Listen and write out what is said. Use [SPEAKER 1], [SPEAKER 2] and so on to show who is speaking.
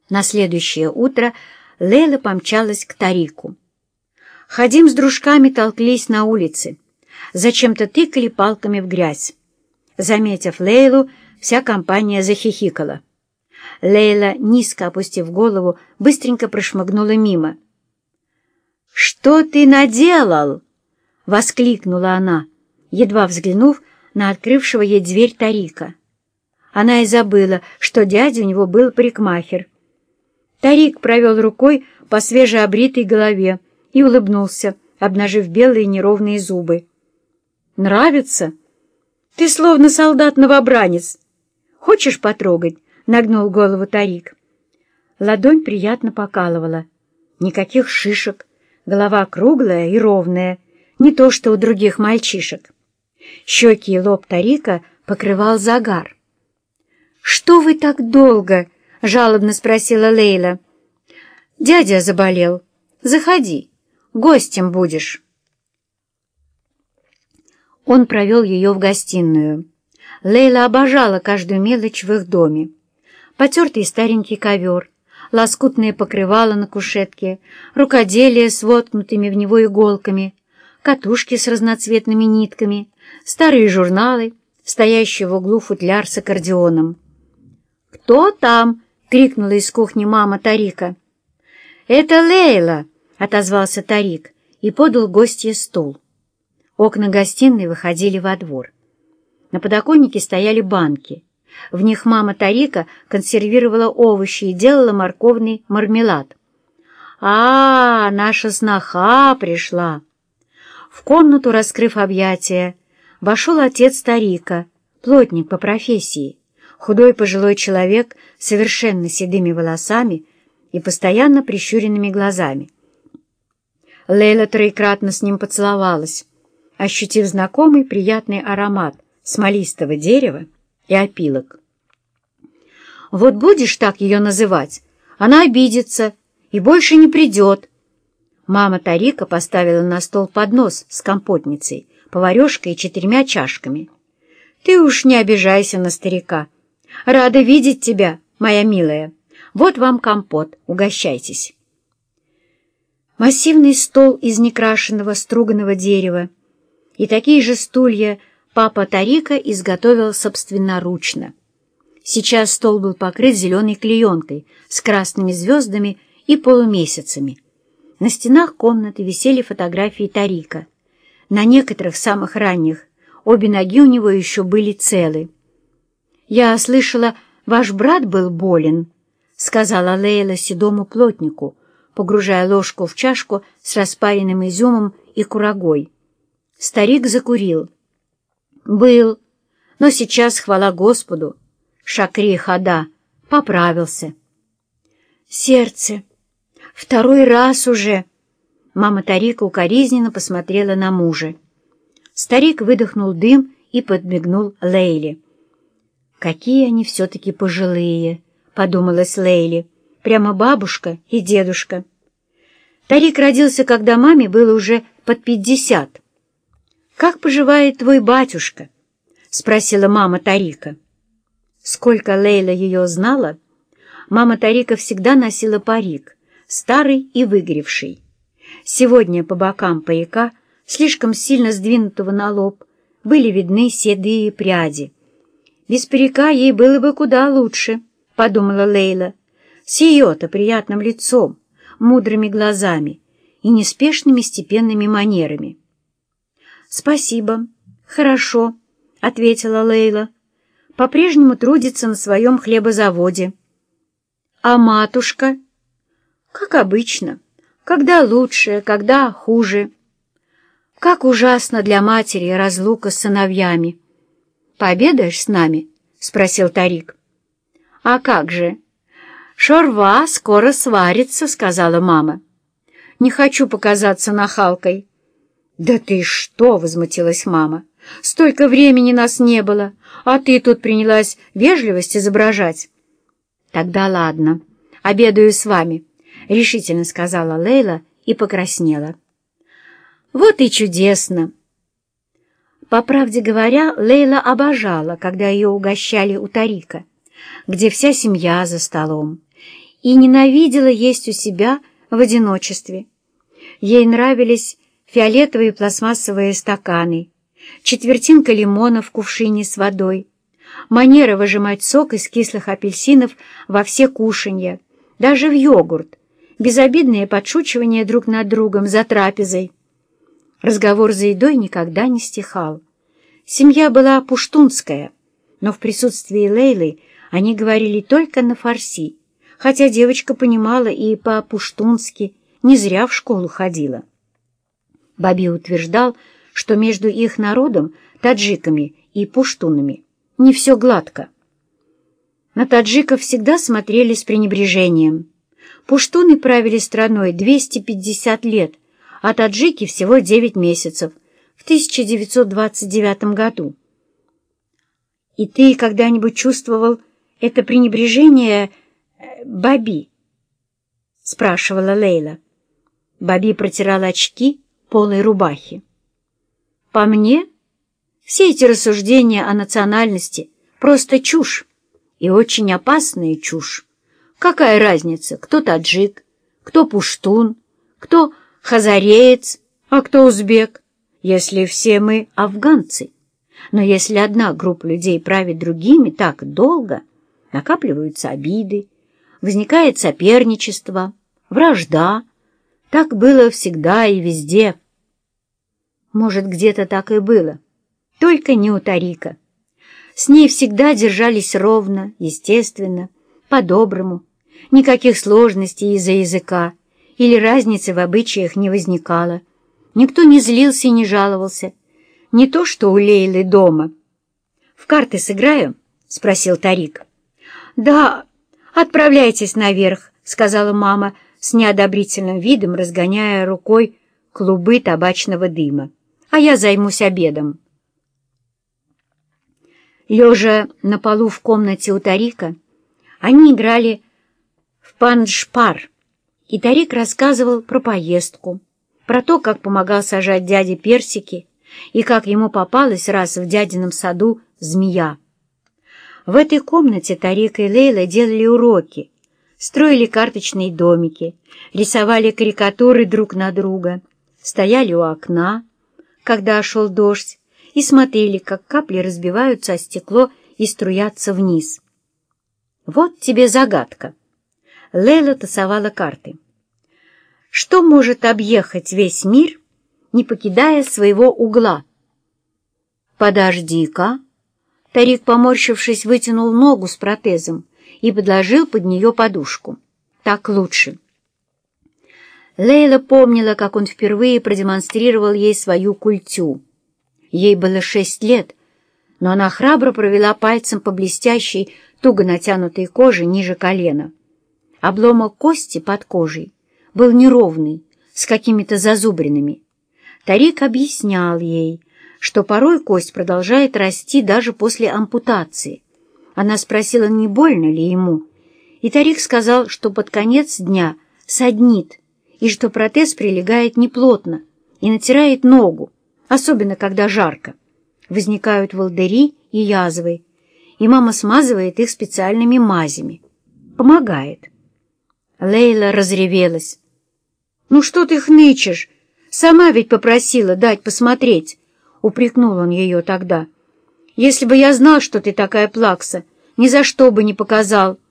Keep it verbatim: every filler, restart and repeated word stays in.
[SPEAKER 1] На следующее утро Лейла помчалась к Тарику. Хадим с дружками толклись на улице, зачем-то тыкали палками в грязь. Заметив Лейлу, вся компания захихикала. Лейла, низко опустив голову, быстренько прошмыгнула мимо. «Что ты наделал?» — воскликнула она, едва взглянув на открывшего ей дверь Тарика. Она и забыла, что дядя у него был парикмахер. Тарик провел рукой по свежеобритой голове и улыбнулся, обнажив белые неровные зубы. «Нравится? Ты словно солдат-новобранец. Хочешь потрогать?» — нагнул голову Тарик. Ладонь приятно покалывала. Никаких шишек, голова круглая и ровная, не то что у других мальчишек. Щеки и лоб Тарика покрывал загар. «Что вы так долго?» — жалобно спросила Лейла. «Дядя заболел. Заходи, гостем будешь». Он провел ее в гостиную. Лейла обожала каждую мелочь в их доме. Потертый старенький ковер, лоскутное покрывало на кушетке, рукоделие с воткнутыми в него иголками, катушки с разноцветными нитками, старые журналы, стоящий в углу футляр с аккордеоном. «Кто там?» — крикнула из кухни мама Тарика. «Это Лейла!» — отозвался Тарик и подал гостье стул. Окна гостиной выходили во двор. На подоконнике стояли банки. В них мама Тарика консервировала овощи и делала морковный мармелад. «А, наша сноха пришла!» В комнату, раскрыв объятия, вошел отец Тарика, плотник по профессии, худой пожилой человек с совершенно седыми волосами и постоянно прищуренными глазами. Лейла троекратно с ним поцеловалась, ощутив знакомый приятный аромат смолистого дерева и опилок. «Вот будешь так ее называть, она обидится и больше не придет». Мама Тарика поставила на стол поднос с компотницей, поварешкой и четырьмя чашками. «Ты уж не обижайся на старика. Рада видеть тебя, моя милая. Вот вам компот, угощайтесь». Массивный стол из некрашенного струганного дерева и такие же стулья папа Тарика изготовил собственноручно. Сейчас стол был покрыт зеленой клеенкой с красными звездами и полумесяцами. На стенах комнаты висели фотографии Тарика. На некоторых, самых ранних, обе ноги у него еще были целы. «Я слышала, ваш брат был болен», — сказала Лейла седому плотнику, погружая ложку в чашку с распаренным изюмом и курагой. Старик закурил. «Был, но сейчас, хвала Господу, Шакри Хада поправился». «Сердце! Второй раз уже!» Мама Тарика укоризненно посмотрела на мужа. Старик выдохнул дым и подмигнул Лейле. «Какие они все-таки пожилые!» — подумалась Лейле. «Прямо бабушка и дедушка». Тарик родился, когда маме было уже под пятьдесят. «Как поживает твой батюшка?» — спросила мама Тарика. Сколько Лейла ее знала, мама Тарика всегда носила парик, старый и выгоревший. Сегодня по бокам парика, слишком сильно сдвинутого на лоб, были видны седые пряди. «Без парика ей было бы куда лучше», — подумала Лейла, с ее-то приятным лицом, мудрыми глазами и неспешными степенными манерами. «Спасибо, хорошо», — ответила Лейла. «По-прежнему трудится на своем хлебозаводе». «А матушка?» «Как обычно. Когда лучше, когда хуже. Как ужасно для матери разлука с сыновьями». «Пообедаешь с нами?» — спросил Тарик. «А как же? Шорва скоро сварится», — сказала мама. «Не хочу показаться нахалкой». «Да ты что!» — возмутилась мама. «Столько времени нас не было, а ты тут принялась вежливость изображать». «Тогда ладно, обедаю с вами», — решительно сказала Лейла и покраснела. «Вот и чудесно!» По правде говоря, Лейла обожала, когда ее угощали у Тарика, где вся семья за столом, и ненавидела есть у себя в одиночестве. Ей нравились фиолетовые пластмассовые стаканы, четвертинка лимона в кувшине с водой, манера выжимать сок из кислых апельсинов во все кушанья, даже в йогурт, безобидные подшучивания друг над другом за трапезой. Разговор за едой никогда не стихал. Семья была пуштунская, но в присутствии Лейлы они говорили только на фарси, хотя девочка понимала и по-пуштунски, не зря в школу ходила. Баби утверждал, что между их народом, таджиками и пуштунами, не все гладко. На таджиков всегда смотрели с пренебрежением. Пуштуны правили страной двести пятьдесят лет, а таджики всего девять месяцев, в тысяча девятьсот двадцать девятом году. «И ты когда-нибудь чувствовал это пренебрежение, Баби?» — спрашивала Лейла. Баби протирала очки полой рубахи. «По мне, все эти рассуждения о национальности — просто чушь, и очень опасная чушь. Какая разница, кто таджик, кто пуштун, кто хазареец, а кто узбек, если все мы афганцы? Но если одна группа людей правит другими так долго, накапливаются обиды, возникает соперничество, вражда. Так было всегда и везде». Может, где-то так и было, только не у Тарика. С ней всегда держались ровно, естественно, по-доброму. Никаких сложностей из-за языка или разницы в обычаях не возникало. Никто не злился и не жаловался. Не то, что у Лейлы дома. «В карты сыграем?» — спросил Тарик. «Да, отправляйтесь наверх», — сказала мама с неодобрительным видом, разгоняя рукой клубы табачного дыма. «А я займусь обедом». Лежа на полу в комнате у Тарика, они играли в панджпар, и Тарик рассказывал про поездку, про то, как помогал сажать дяде персики и как ему попалась раз в дядином саду змея. В этой комнате Тарик и Лейла делали уроки, строили карточные домики, рисовали карикатуры друг на друга, стояли у окна, когда шел дождь, и смотрели, как капли разбиваются о стекло и струятся вниз. Вот тебе загадка. Лейла тасовала карты. Что может объехать весь мир, не покидая своего угла? «Подожди-ка». Тарик, поморщившись, вытянул ногу с протезом и подложил под нее подушку. «Так лучше». Лейла помнила, как он впервые продемонстрировал ей свою культю. Ей было шесть лет, но она храбро провела пальцем по блестящей, туго натянутой коже ниже колена. Обломок кости под кожей был неровный, с какими-то зазубринами. Тарик объяснял ей, что порой кость продолжает расти даже после ампутации. Она спросила, не больно ли ему, и Тарик сказал, что под конец дня саднит, и что протез прилегает неплотно и натирает ногу, особенно когда жарко. Возникают волдыри и язвы, и мама смазывает их специальными мазями. Помогает. Лейла разревелась. «Ну что ты хнычешь? Сама ведь попросила дать посмотреть», — упрекнул он ее тогда. «Если бы я знал, что ты такая плакса, ни за что бы не показал».